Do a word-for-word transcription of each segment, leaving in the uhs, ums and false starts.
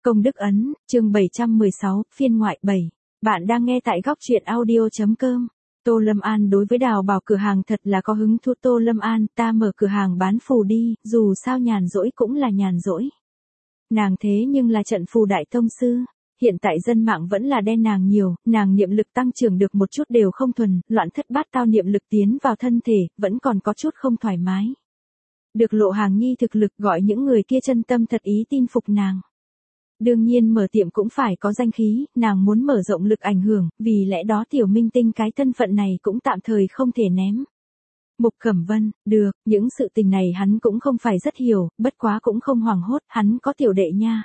Công đức ấn, chương bảy trăm mười sáu, phiên ngoại bảy. Bạn đang nghe tại góc truyện audio.com. Tô Lâm An đối với đào bảo cửa hàng thật là có hứng thú. Tô Lâm An, ta mở cửa hàng bán phù đi, dù sao nhàn rỗi cũng là nhàn rỗi. Nàng thế nhưng là trận phù đại tông sư. Hiện tại dân mạng vẫn là đen nàng nhiều, nàng niệm lực tăng trưởng được một chút đều không thuần, loạn thất bát tao niệm lực tiến vào thân thể, vẫn còn có chút không thoải mái. Được Lộ Hàng Nhi thực lực gọi những người kia chân tâm thật ý tin phục nàng. Đương nhiên mở tiệm cũng phải có danh khí, nàng muốn mở rộng lực ảnh hưởng, vì lẽ đó tiểu minh tinh cái thân phận này cũng tạm thời không thể ném. Mục Cẩm Vân, được, những sự tình này hắn cũng không phải rất hiểu, bất quá cũng không hoảng hốt, hắn có tiểu đệ nha.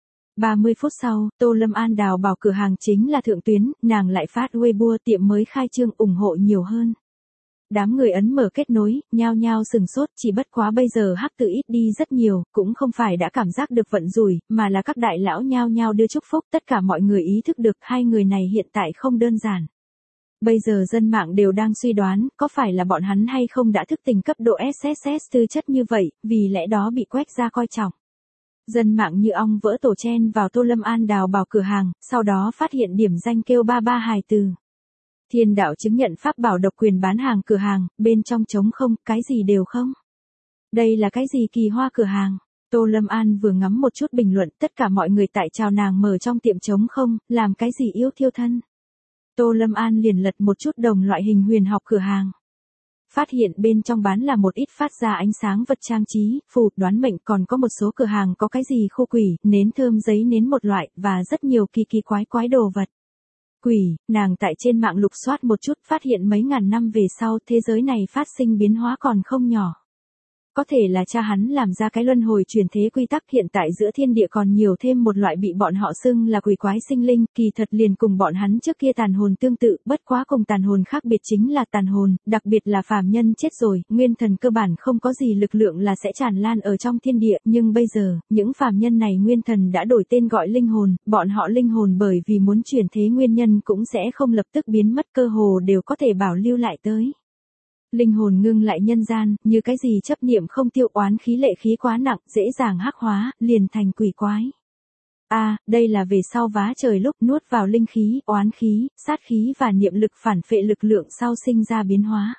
ba mươi phút sau, Tô Lâm An đào bảo cửa hàng chính là thượng tuyến, nàng lại phát Weibo tiệm mới khai trương ủng hộ nhiều hơn. Đám người ấn mở kết nối, nhao nhao sừng sốt, chỉ bất quá bây giờ hắc tự ít đi rất nhiều, cũng không phải đã cảm giác được vận rủi, mà là các đại lão nhao nhao đưa chúc phúc, tất cả mọi người ý thức được hai người này hiện tại không đơn giản. Bây giờ dân mạng đều đang suy đoán, có phải là bọn hắn hay không đã thức tỉnh cấp độ ét ét ét tư chất như vậy, vì lẽ đó bị quét ra coi trọng. Dân mạng như ong vỡ tổ chen vào Tô Lâm An đào bảo cửa hàng, sau đó phát hiện điểm danh kêu ba ba hài từ. Thiên đạo chứng nhận pháp bảo độc quyền bán hàng cửa hàng, bên trong trống không, cái gì đều không. Đây là cái gì kỳ hoa cửa hàng? Tô Lâm An vừa ngắm một chút bình luận, tất cả mọi người tại chào nàng mở trong tiệm trống không, làm cái gì yêu thiêu thân. Tô Lâm An liền lật một chút đồng loại hình huyền học cửa hàng. Phát hiện bên trong bán là một ít phát ra ánh sáng vật trang trí, phù, đoán mệnh, còn có một số cửa hàng có cái gì khu quỷ, nến thơm giấy nến một loại, và rất nhiều kỳ kỳ quái quái đồ vật. Quỷ, nàng tại trên mạng lục soát một chút phát hiện mấy ngàn năm về sau thế giới này phát sinh biến hóa còn không nhỏ. Có thể là cha hắn làm ra cái luân hồi chuyển thế quy tắc, hiện tại giữa thiên địa còn nhiều thêm một loại bị bọn họ xưng là quỷ quái sinh linh, kỳ thật liền cùng bọn hắn trước kia tàn hồn tương tự, bất quá cùng tàn hồn khác biệt chính là tàn hồn, đặc biệt là phàm nhân chết rồi, nguyên thần cơ bản không có gì lực lượng là sẽ tràn lan ở trong thiên địa, nhưng bây giờ, những phàm nhân này nguyên thần đã đổi tên gọi linh hồn, bọn họ linh hồn bởi vì muốn chuyển thế nguyên nhân cũng sẽ không lập tức biến mất, cơ hồ đều có thể bảo lưu lại tới. Linh hồn ngưng lại nhân gian, như cái gì chấp niệm không tiêu, oán khí lệ khí quá nặng, dễ dàng hắc hóa, liền thành quỷ quái. A, à, đây là về sau vá trời lúc nuốt vào linh khí, oán khí, sát khí và niệm lực phản phệ lực lượng sau sinh ra biến hóa.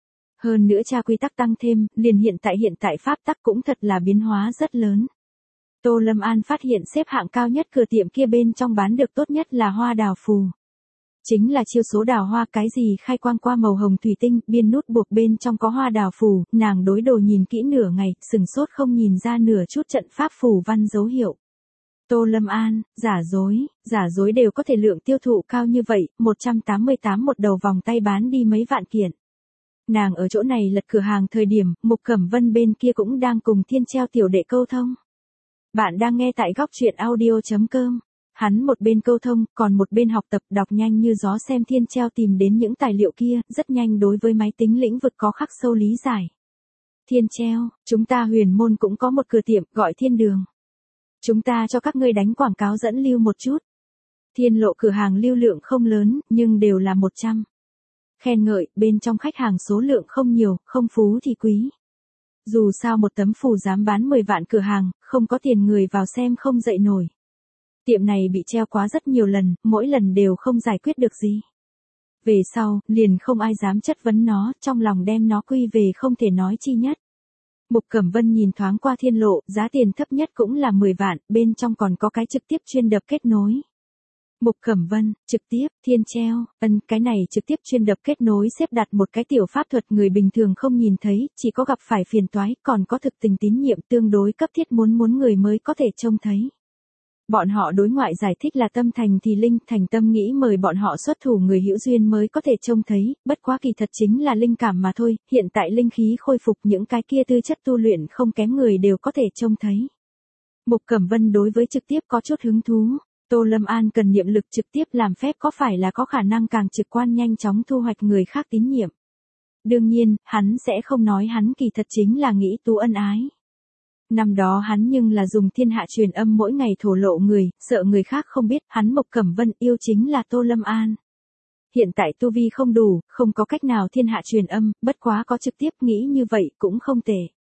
Hơn nữa tra quy tắc tăng thêm, liền hiện tại hiện tại pháp tắc cũng thật là biến hóa rất lớn. Tô Lâm An phát hiện xếp hạng cao nhất cửa tiệm kia bên trong bán được tốt nhất là hoa đào phù. Chính là chiêu số đào hoa, cái gì khai quang qua màu hồng thủy tinh, biên nút buộc bên trong có hoa đào phù, nàng đối đồ nhìn kỹ nửa ngày, sừng sốt không nhìn ra nửa chút trận pháp phù văn dấu hiệu. Tô Lâm An, giả dối, giả dối đều có thể lượng tiêu thụ cao như vậy, một trăm tám mươi tám một đầu vòng tay bán đi mấy vạn kiện. Nàng ở chỗ này lật cửa hàng thời điểm, Mục Cẩm Vân bên kia cũng đang cùng Thiên Treo tiểu đệ câu thông. Bạn đang nghe tại góc truyện audio.com. Hắn một bên câu thông, còn một bên học tập đọc nhanh như gió xem Thiên Treo tìm đến những tài liệu kia, rất nhanh đối với máy tính lĩnh vực có khắc sâu lý giải. Thiên Treo, chúng ta Huyền Môn cũng có một cửa tiệm, gọi Thiên Đường. Chúng ta cho các ngươi đánh quảng cáo dẫn lưu một chút. Thiên Lộ cửa hàng lưu lượng không lớn, nhưng đều là một trăm. Khen ngợi, bên trong khách hàng số lượng không nhiều, không phú thì quý. Dù sao một tấm phù dám bán mười vạn cửa hàng, không có tiền người vào xem không dậy nổi. Tiệm này bị treo quá rất nhiều lần, mỗi lần đều không giải quyết được gì. Về sau, liền không ai dám chất vấn nó, trong lòng đem nó quy về không thể nói chi nhất. Mục Cẩm Vân nhìn thoáng qua Thiên Lộ, giá tiền thấp nhất cũng là mười vạn, bên trong còn có cái trực tiếp chuyên đập kết nối. Mục Cẩm Vân, trực tiếp, Thiên Treo, ân, cái này trực tiếp chuyên đập kết nối xếp đặt một cái tiểu pháp thuật người bình thường không nhìn thấy, chỉ có gặp phải phiền toái, còn có thực tình tín nhiệm tương đối cấp thiết muốn muốn người mới có thể trông thấy. Bọn họ đối ngoại giải thích là tâm thành thì linh, thành tâm nghĩ mời bọn họ xuất thủ người hữu duyên mới có thể trông thấy, bất quá kỳ thật chính là linh cảm mà thôi, hiện tại linh khí khôi phục những cái kia tư chất tu luyện không kém người đều có thể trông thấy. Mục Cẩm Vân đối với trực tiếp có chút hứng thú, Tô Lâm An cần niệm lực trực tiếp làm phép có phải là có khả năng càng trực quan nhanh chóng thu hoạch người khác tín nhiệm. Đương nhiên, hắn sẽ không nói hắn kỳ thật chính là nghĩ tú ân ái. Năm đó hắn nhưng là dùng thiên hạ truyền âm mỗi ngày thổ lộ người, sợ người khác không biết, hắn Mục Cẩm Vân yêu chính là Tô Lâm An. Hiện tại tu vi không đủ, không có cách nào thiên hạ truyền âm, bất quá có trực tiếp nghĩ như vậy cũng không tệ.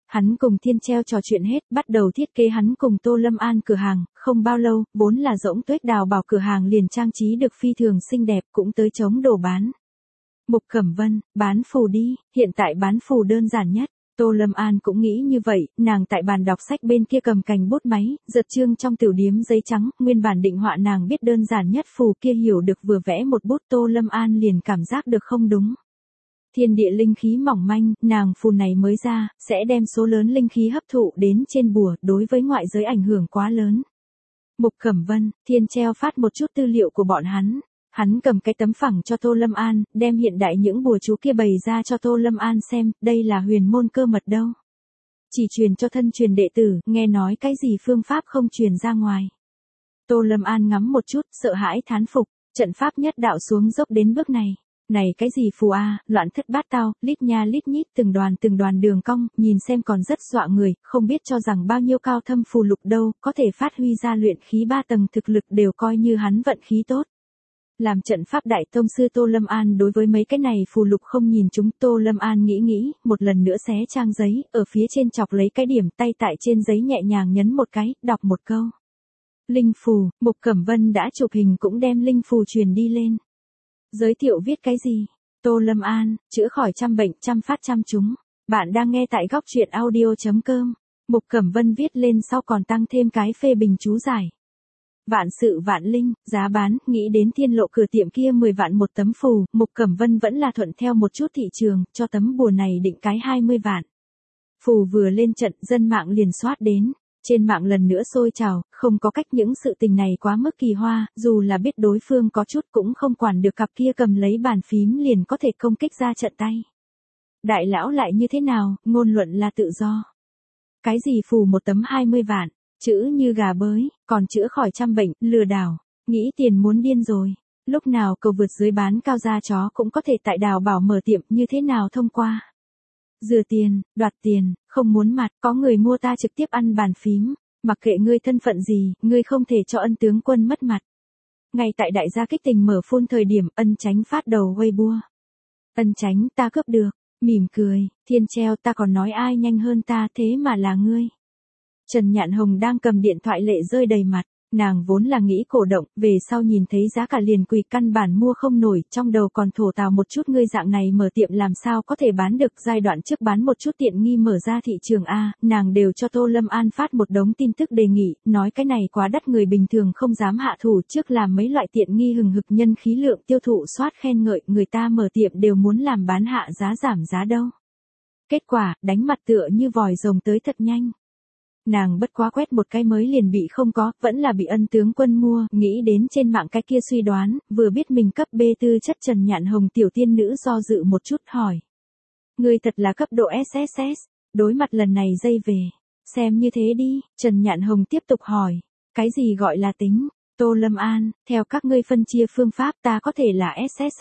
Hắn cùng Thiên Treo trò chuyện hết, bắt đầu thiết kế hắn cùng Tô Lâm An cửa hàng, không bao lâu, vốn là rỗng tuếch đào bảo cửa hàng liền trang trí được phi thường xinh đẹp, cũng tới chống đồ bán. Mục Cẩm Vân, bán phù đi, hiện tại bán phù đơn giản nhất. Tô Lâm An cũng nghĩ như vậy, nàng tại bàn đọc sách bên kia cầm cành bút máy, giật chương trong tiểu điếm giấy trắng, nguyên bản định họa nàng biết đơn giản nhất phù kia hiểu được vừa vẽ một bút Tô Lâm An liền cảm giác được không đúng. Thiên địa linh khí mỏng manh, nàng phù này mới ra, sẽ đem số lớn linh khí hấp thụ đến trên bùa, đối với ngoại giới ảnh hưởng quá lớn. Mục Cẩm Vân, Thiên Treo phát một chút tư liệu của bọn hắn. Hắn cầm cái tấm phẳng cho Tô Lâm An, đem hiện đại những bùa chú kia bày ra cho Tô Lâm An xem, đây là huyền môn cơ mật đâu. Chỉ truyền cho thân truyền đệ tử, nghe nói cái gì phương pháp không truyền ra ngoài. Tô Lâm An ngắm một chút, sợ hãi thán phục, trận pháp nhất đạo xuống dốc đến bước này. Này cái gì phù a, loạn thất bát tao, lít nha lít nhít từng đoàn từng đoàn đường cong, nhìn xem còn rất dọa người, không biết cho rằng bao nhiêu cao thâm phù lục đâu, có thể phát huy ra luyện khí ba tầng thực lực đều coi như hắn vận khí tốt. Làm trận pháp đại tông sư Tô Lâm An đối với mấy cái này phù lục không nhìn chúng, Tô Lâm An nghĩ nghĩ, một lần nữa xé trang giấy, ở phía trên chọc lấy cái điểm, tay tại trên giấy nhẹ nhàng nhấn một cái, đọc một câu. Linh phù, Mục Cẩm Vân đã chụp hình cũng đem linh phù truyền đi lên. Giới thiệu viết cái gì? Tô Lâm An, chữa khỏi trăm bệnh, trăm phát trăm chúng. Bạn đang nghe tại góc truyện audio chấm com. Mục Cẩm Vân viết lên sau còn tăng thêm cái phê bình chú giải. Vạn sự vạn linh, giá bán, nghĩ đến Thiên Lộ cửa tiệm kia mười vạn một tấm phù, Mục Cẩm Vân vẫn là thuận theo một chút thị trường, cho tấm bùa này định cái hai mươi vạn. Phù vừa lên trận, dân mạng liền soát đến. Trên mạng lần nữa sôi trào, không có cách những sự tình này quá mức kỳ hoa, dù là biết đối phương có chút cũng không quản được cặp kia cầm lấy bàn phím liền có thể công kích ra trận tay. Đại lão lại như thế nào, ngôn luận là tự do. Cái gì phù một tấm hai mươi vạn, chữ như gà bới, còn chữa khỏi trăm bệnh, lừa đảo, nghĩ tiền muốn điên rồi. Lúc nào cầu vượt dưới bán cao da chó cũng có thể tại Đào Bảo mở tiệm, như thế nào thông qua. Dừa tiền, đoạt tiền, không muốn mặt, có người mua ta trực tiếp ăn bàn phím, mặc kệ ngươi thân phận gì, ngươi không thể cho Ân tướng quân mất mặt. Ngay tại đại gia kích tình mở phun thời điểm, Ân Chánh phát đầu Weibo. Ân Chánh, ta cướp được, mỉm cười, Thiên Treo, ta còn nói ai nhanh hơn ta, thế mà là ngươi. Trần Nhạn Hồng đang cầm điện thoại lệ rơi đầy mặt. Nàng vốn là nghĩ cổ động, về sau nhìn thấy giá cả liền quỳ, căn bản mua không nổi, trong đầu còn thổ tào một chút, ngươi dạng này mở tiệm làm sao có thể bán được, giai đoạn trước bán một chút tiện nghi mở ra thị trường A, nàng đều cho Tô Lâm An phát một đống tin tức đề nghị, nói cái này quá đắt, người bình thường không dám hạ thủ, trước làm mấy loại tiện nghi hừng hực nhân khí lượng tiêu thụ soát khen ngợi, người ta mở tiệm đều muốn làm bán hạ giá giảm giá đâu. Kết quả, đánh mặt tựa như vòi rồng tới thật nhanh. Nàng bất quá quét một cái mới liền bị không có, vẫn là bị Ân tướng quân mua, nghĩ đến trên mạng cái kia suy đoán, vừa biết mình cấp B tư chất. Trần Nhạn Hồng tiểu tiên nữ do dự một chút hỏi. Ngươi thật là cấp độ ét ét ét, đối mặt lần này dây về. Xem như thế đi, Trần Nhạn Hồng tiếp tục hỏi. Cái gì gọi là tính? Tô Lâm An, theo các ngươi phân chia phương pháp ta có thể là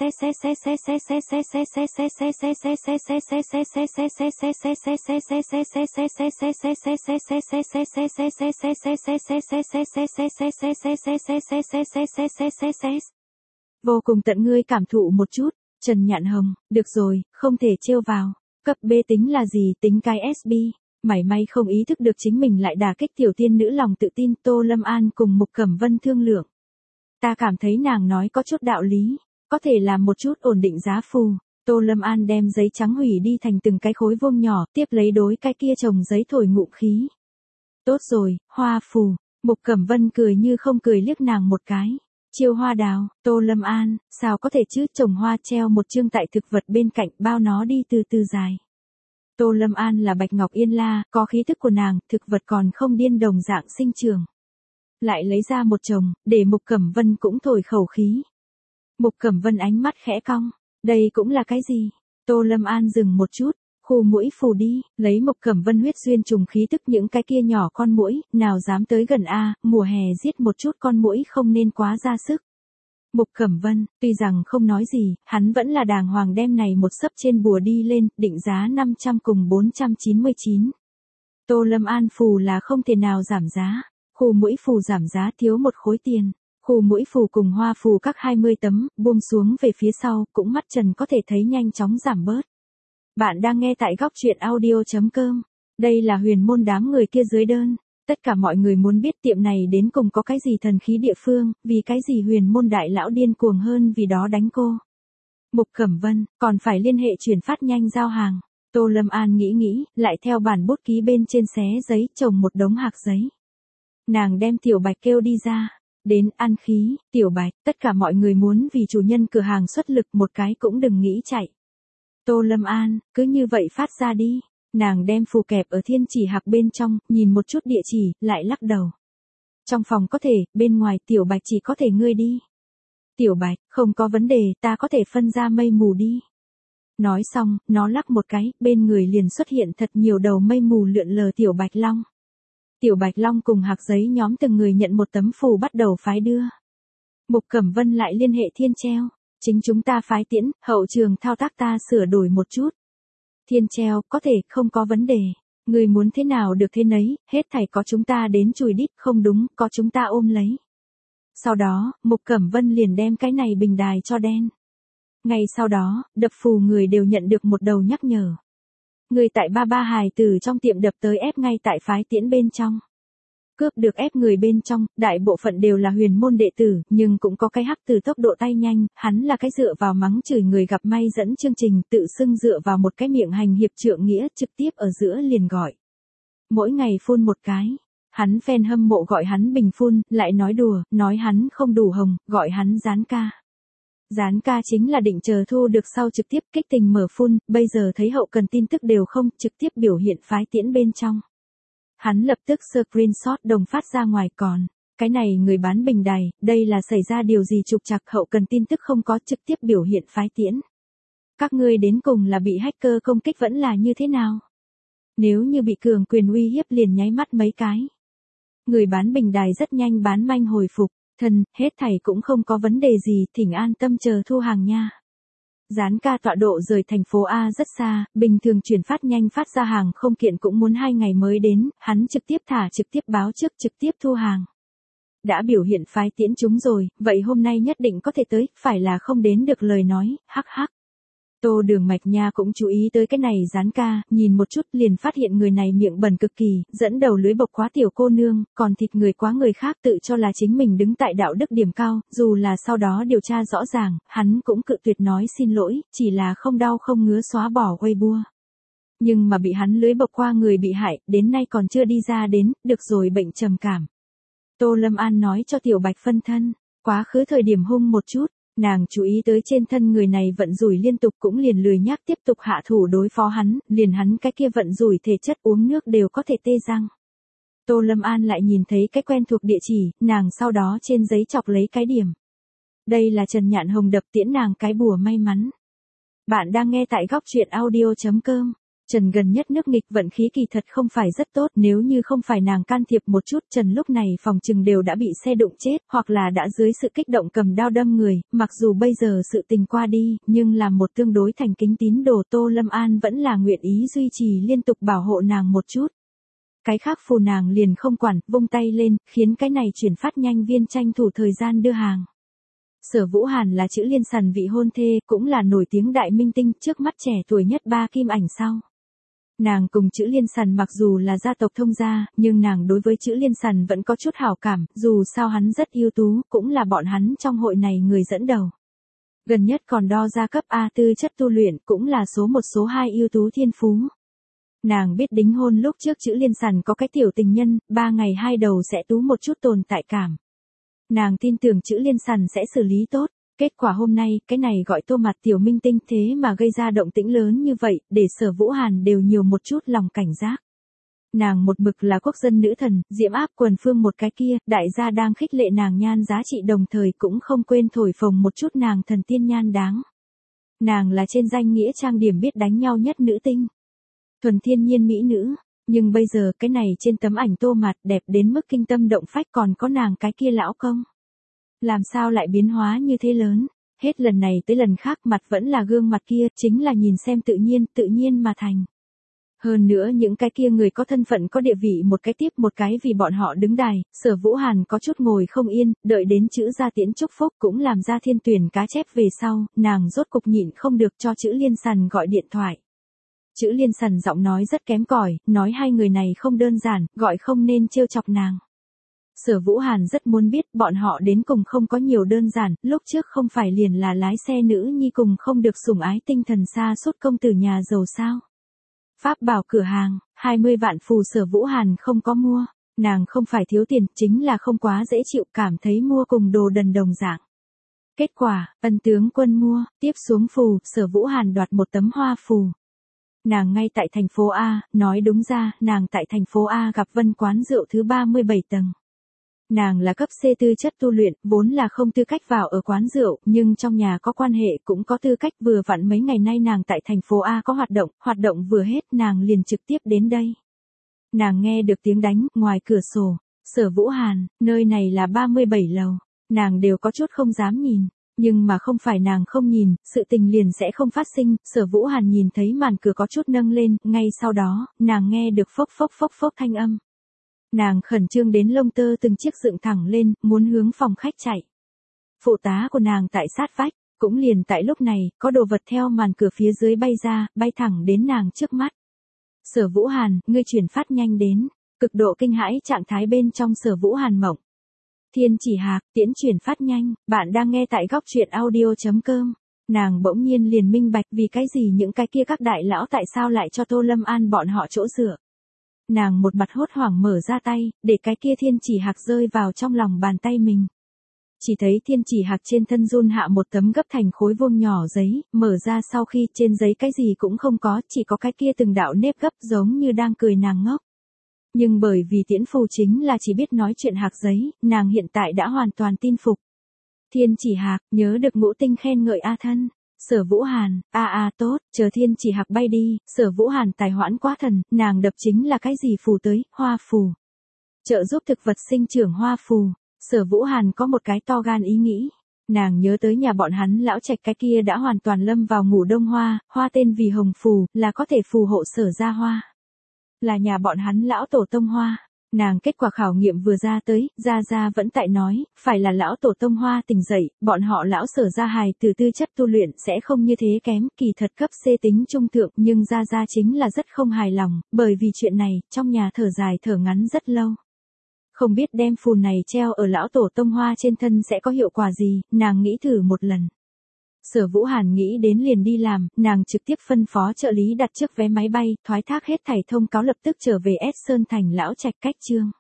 vô cùng tận, ngươi cảm thụ một chút. Trần Nhạn Hồng, được rồi, không thể trêu vào. Cấp B tính là gì, tính cái ét bê. Mảy may không ý thức được chính mình lại đả kích tiểu tiên nữ lòng tự tin. Tô Lâm An cùng Mục Cẩm Vân thương lượng. Ta cảm thấy nàng nói có chút đạo lý, có thể làm một chút ổn định giá phù. Tô Lâm An đem giấy trắng hủy đi thành từng cái khối vuông nhỏ, tiếp lấy đối cái kia chồng giấy thổi ngụm khí. Tốt rồi, hoa phù. Mục Cẩm Vân cười như không cười liếc nàng một cái. Chiêu hoa đào. Tô Lâm An, sao có thể chứ, trồng hoa treo một chương tại thực vật bên cạnh, bao nó đi từ từ dài. Tô Lâm An là Bạch Ngọc Yên La, có khí thức của nàng, thực vật còn không điên đồng dạng sinh trường. Lại lấy ra một chồng, để Mục Cẩm Vân cũng thổi khẩu khí. Mục Cẩm Vân ánh mắt khẽ cong, đây cũng là cái gì? Tô Lâm An dừng một chút, khu mũi phù đi, lấy Mục Cẩm Vân huyết duyên trùng khí tức, những cái kia nhỏ con muỗi, nào dám tới gần a, mùa hè giết một chút con muỗi không nên quá ra sức. Mục Cẩm Vân, tuy rằng không nói gì, hắn vẫn là đàng hoàng đem này một sấp trên bùa đi lên, định giá năm trăm cùng bốn trăm chín mươi chín. Tô Lâm An phù là không thể nào giảm giá. Khu mũi phù giảm giá thiếu một khối tiền. Khu mũi phù cùng hoa phù các hai mươi tấm, buông xuống về phía sau, cũng mắt trần có thể thấy nhanh chóng giảm bớt. Bạn đang nghe tại góc truyện audio chấm com. Đây là huyền môn đám người kia dưới đơn. Tất cả mọi người muốn biết tiệm này đến cùng có cái gì thần khí địa phương, vì cái gì huyền môn đại lão điên cuồng hơn vì đó đánh cô. Mục Cẩm Vân, còn phải liên hệ chuyển phát nhanh giao hàng. Tô Lâm An nghĩ nghĩ, lại theo bản bút ký bên trên xé giấy, chồng một đống hạc giấy. Nàng đem Tiểu Bạch kêu đi ra. Đến ăn khí, Tiểu Bạch, tất cả mọi người muốn vì chủ nhân cửa hàng xuất lực một cái cũng đừng nghĩ chạy. Tô Lâm An, cứ như vậy phát ra đi. Nàng đem phù kẹp ở thiên chỉ hạc bên trong, nhìn một chút địa chỉ, lại lắc đầu. Trong phòng có thể, bên ngoài Tiểu Bạch chỉ có thể ngươi đi. Tiểu Bạch, không có vấn đề, ta có thể phân ra mây mù đi. Nói xong, nó lắc một cái, bên người liền xuất hiện thật nhiều đầu mây mù lượn lờ Tiểu Bạch Long. Tiểu Bạch Long cùng hạc giấy nhóm từng người nhận một tấm phù bắt đầu phái đưa. Mục Cẩm Vân lại liên hệ Thiên Treo. Chính chúng ta phái tiễn, hậu trường thao tác ta sửa đổi một chút. Thiên Treo, có thể, không có vấn đề. Người muốn thế nào được thế nấy, hết thảy có chúng ta đến chùi đít, không đúng, có chúng ta ôm lấy. Sau đó, Mục Cẩm Vân liền đem cái này bình đài cho đen. Ngay sau đó, đập phù người đều nhận được một đầu nhắc nhở. Người tại ba ba hài tử trong tiệm đập tới ép ngay tại phái tiễn bên trong. Cướp được ép người bên trong, đại bộ phận đều là huyền môn đệ tử, nhưng cũng có cái hắc từ tốc độ tay nhanh, hắn là cái dựa vào mắng chửi người gặp may dẫn chương trình, tự xưng dựa vào một cái miệng hành hiệp trượng nghĩa, trực tiếp ở giữa liền gọi. Mỗi ngày phun một cái. Hắn fan hâm mộ gọi hắn bình phun, lại nói đùa, nói hắn không đủ hồng, gọi hắn gián ca. Gián ca chính là định chờ thu được sau trực tiếp kích tình mở phun, bây giờ thấy hậu cần tin tức đều không, trực tiếp biểu hiện phái tiễn bên trong. Hắn lập tức screenshot đồng phát ra ngoài còn. Cái này người bán bình đài, đây là xảy ra điều gì trục trặc, hậu cần tin tức không có, trực tiếp biểu hiện phái tiễn. Các ngươi đến cùng là bị hacker công kích vẫn là như thế nào? Nếu như bị cường quyền uy hiếp liền nháy mắt mấy cái. Người bán bình đài rất nhanh bán manh hồi phục, thân, hết thảy cũng không có vấn đề gì, thỉnh an tâm chờ thu hàng nha. Gián ca tọa độ rời thành phố A rất xa, bình thường chuyển phát nhanh phát ra hàng không kiện cũng muốn hai ngày mới đến, hắn trực tiếp thả trực tiếp báo trước trực tiếp thu hàng. Đã biểu hiện phái tiễn chúng rồi, vậy hôm nay nhất định có thể tới, phải là không đến được lời nói, hắc hắc. Tô Đường Mạch Nha cũng chú ý tới cái này gián ca, nhìn một chút liền phát hiện người này miệng bẩn cực kỳ, dẫn đầu lưới bộc quá tiểu cô nương, còn thịt người quá người khác tự cho là chính mình đứng tại đạo đức điểm cao, dù là sau đó điều tra rõ ràng, hắn cũng cự tuyệt nói xin lỗi, chỉ là không đau không ngứa xóa bỏ Weibo. Nhưng mà bị hắn lưới bộc qua người bị hại, đến nay còn chưa đi ra đến, được rồi bệnh trầm cảm. Tô Lâm An nói cho Tiểu Bạch phân thân, quá khứ thời điểm hung một chút. Nàng chú ý tới trên thân người này vận rủi liên tục cũng liền lười nhác tiếp tục hạ thủ đối phó hắn, liền hắn cái kia vận rủi thể chất uống nước đều có thể tê răng. Tô Lâm An lại nhìn thấy cái quen thuộc địa chỉ, nàng sau đó trên giấy chọc lấy cái điểm. Đây là Trần Nhạn Hồng đập tiễn nàng cái bùa may mắn. Bạn đang nghe tại góc truyện audio chấm com. Trần gần nhất nước nghịch vận khí kỳ thật không phải rất tốt, nếu như không phải nàng can thiệp một chút, Trần lúc này phòng trừng đều đã bị xe đụng chết, hoặc là đã dưới sự kích động cầm đao đâm người, mặc dù bây giờ sự tình qua đi, nhưng làm một tương đối thành kính tín đồ Tô Lâm An vẫn là nguyện ý duy trì liên tục bảo hộ nàng một chút. Cái khác phù nàng liền không quản, vung tay lên, khiến cái này chuyển phát nhanh viên tranh thủ thời gian đưa hàng. Sở Vũ Hàn là chữ liên sần vị hôn thê, cũng là nổi tiếng đại minh tinh, trước mắt trẻ tuổi nhất ba kim ảnh sau. Nàng cùng chữ liên sần mặc dù là gia tộc thông gia, nhưng nàng đối với chữ liên sần vẫn có chút hảo cảm, dù sao hắn rất ưu tú, cũng là bọn hắn trong hội này người dẫn đầu. Gần nhất còn đo ra cấp A tư chất tu luyện, cũng là số một số hai ưu tú thiên phú. Nàng biết đính hôn lúc trước chữ liên sần có cái tiểu tình nhân, ba ngày hai đầu sẽ tú một chút tồn tại cảm. Nàng tin tưởng chữ liên sần sẽ xử lý tốt. Kết quả hôm nay, cái này gọi tô mặt tiểu minh tinh thế mà gây ra động tĩnh lớn như vậy, để Sở Vũ Hàn đều nhiều một chút lòng cảnh giác. Nàng một mực là quốc dân nữ thần, diễm áp quần phương một cái kia, đại gia đang khích lệ nàng nhan giá trị đồng thời cũng không quên thổi phồng một chút nàng thần tiên nhan đáng. Nàng là trên danh nghĩa trang điểm biết đánh nhau nhất nữ tinh. Thuần thiên nhiên mỹ nữ, nhưng bây giờ cái này trên tấm ảnh tô mặt đẹp đến mức kinh tâm động phách còn có nàng cái kia lão công. Làm sao lại biến hóa như thế lớn, hết lần này tới lần khác mặt vẫn là gương mặt kia, chính là nhìn xem tự nhiên, tự nhiên mà thành. Hơn nữa những cái kia người có thân phận có địa vị một cái tiếp một cái vì bọn họ đứng đài, Sở Vũ Hàn có chút ngồi không yên, đợi đến chữ gia tiễn chúc phúc cũng làm ra thiên tuyển cá chép về sau, nàng rốt cục nhịn không được cho chữ liên sần gọi điện thoại. Chữ Liên sằn giọng nói rất kém cỏi, nói hai người này không đơn giản, gọi không nên trêu chọc nàng. Sở Vũ Hàn rất muốn biết bọn họ đến cùng không có nhiều đơn giản, lúc trước không phải liền là lái xe nữ nhi cùng không được sủng ái tinh thần xa suốt công tử nhà giàu sao. Pháp bảo cửa hàng, hai mươi vạn phù Sở Vũ Hàn không có mua, nàng không phải thiếu tiền, chính là không quá dễ chịu, cảm thấy mua cùng đồ đần đồng dạng. Kết quả, Ân tướng quân mua, tiếp xuống phù, Sở Vũ Hàn đoạt một tấm hoa phù. Nàng ngay tại thành phố A, nói đúng ra, nàng tại thành phố A gặp Vân quán rượu thứ ba mươi bảy tầng. Nàng là cấp C tư chất tu luyện, vốn là không tư cách vào ở quán rượu, nhưng trong nhà có quan hệ cũng có tư cách, vừa vặn mấy ngày nay nàng tại thành phố A có hoạt động, hoạt động vừa hết nàng liền trực tiếp đến đây. Nàng nghe được tiếng đánh, ngoài cửa sổ, Sở Vũ Hàn, nơi này là ba mươi bảy lầu, nàng đều có chút không dám nhìn, nhưng mà không phải nàng không nhìn, sự tình liền sẽ không phát sinh, Sở Vũ Hàn nhìn thấy màn cửa có chút nâng lên, ngay sau đó, nàng nghe được phốc phốc phốc phốc thanh âm. Nàng khẩn trương đến lông tơ từng chiếc dựng thẳng lên, muốn hướng phòng khách chạy. Phụ tá của nàng tại sát vách, cũng liền tại lúc này, có đồ vật theo màn cửa phía dưới bay ra, bay thẳng đến nàng trước mắt. Sở Vũ Hàn, ngươi chuyển phát nhanh đến, cực độ kinh hãi trạng thái bên trong Sở Vũ Hàn mộng. Thiên Chỉ Hạc, tiễn chuyển phát nhanh, bạn đang nghe tại góc truyện audio chấm com. Nàng bỗng nhiên liền minh bạch vì cái gì những cái kia các đại lão tại sao lại cho Tô Lâm An bọn họ chỗ dựa. Nàng một mặt hốt hoảng mở ra tay, để cái kia Thiên Chỉ Hạc rơi vào trong lòng bàn tay mình. Chỉ thấy Thiên Chỉ Hạc trên thân run hạ một tấm gấp thành khối vuông nhỏ giấy, mở ra sau khi trên giấy cái gì cũng không có, chỉ có cái kia từng đạo nếp gấp giống như đang cười nàng ngốc. Nhưng bởi vì tiễn phù chính là chỉ biết nói chuyện hạc giấy, nàng hiện tại đã hoàn toàn tin phục. Thiên Chỉ Hạc, nhớ được ngũ tinh khen ngợi A thân. Sở Vũ Hàn, a a tốt, chờ Thiên Chỉ Hạc bay đi, Sở Vũ Hàn tài hoãn quá thần, nàng đập chính là cái gì phù tới, hoa phù. Trợ giúp thực vật sinh trưởng hoa phù. Sở Vũ Hàn có một cái to gan ý nghĩ. Nàng nhớ tới nhà bọn hắn lão Trạch cái kia đã hoàn toàn lâm vào ngủ đông hoa, hoa tên vì hồng phù, là có thể phù hộ Sở gia hoa. Là nhà bọn hắn lão tổ tông hoa. Nàng kết quả khảo nghiệm vừa ra tới, Gia Gia vẫn tại nói, phải là lão tổ tông hoa tỉnh dậy, bọn họ lão Sở gia hài từ tư chất tu luyện sẽ không như thế kém, kỳ thật cấp C tính trung thượng, nhưng Gia Gia chính là rất không hài lòng, bởi vì chuyện này, trong nhà thở dài thở ngắn rất lâu. Không biết đem phù này treo ở lão tổ tông hoa trên thân sẽ có hiệu quả gì, nàng nghĩ thử một lần. Sở Vũ Hàn nghĩ đến liền đi làm, nàng trực tiếp phân phó trợ lý đặt trước vé máy bay, thoái thác hết thảy thông cáo lập tức trở về S Sơn thành lão Trạch cách chương.